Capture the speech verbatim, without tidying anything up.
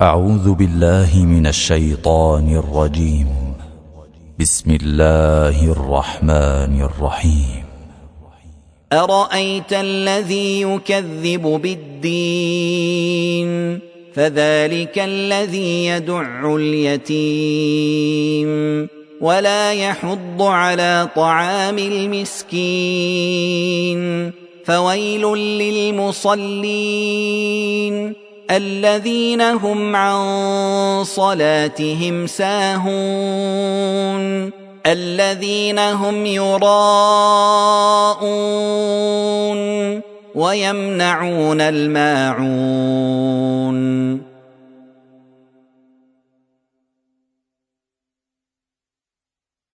أعوذ بالله من الشيطان الرجيم. بسم الله الرحمن الرحيم. أرأيت الذي يكذب بالدين فذلك الذي يدع اليتيم ولا يحض على طعام المسكين فويل للمصلين الذين هم عن صلاتهم ساهون الذين هم يراءون ويمنعون الماعون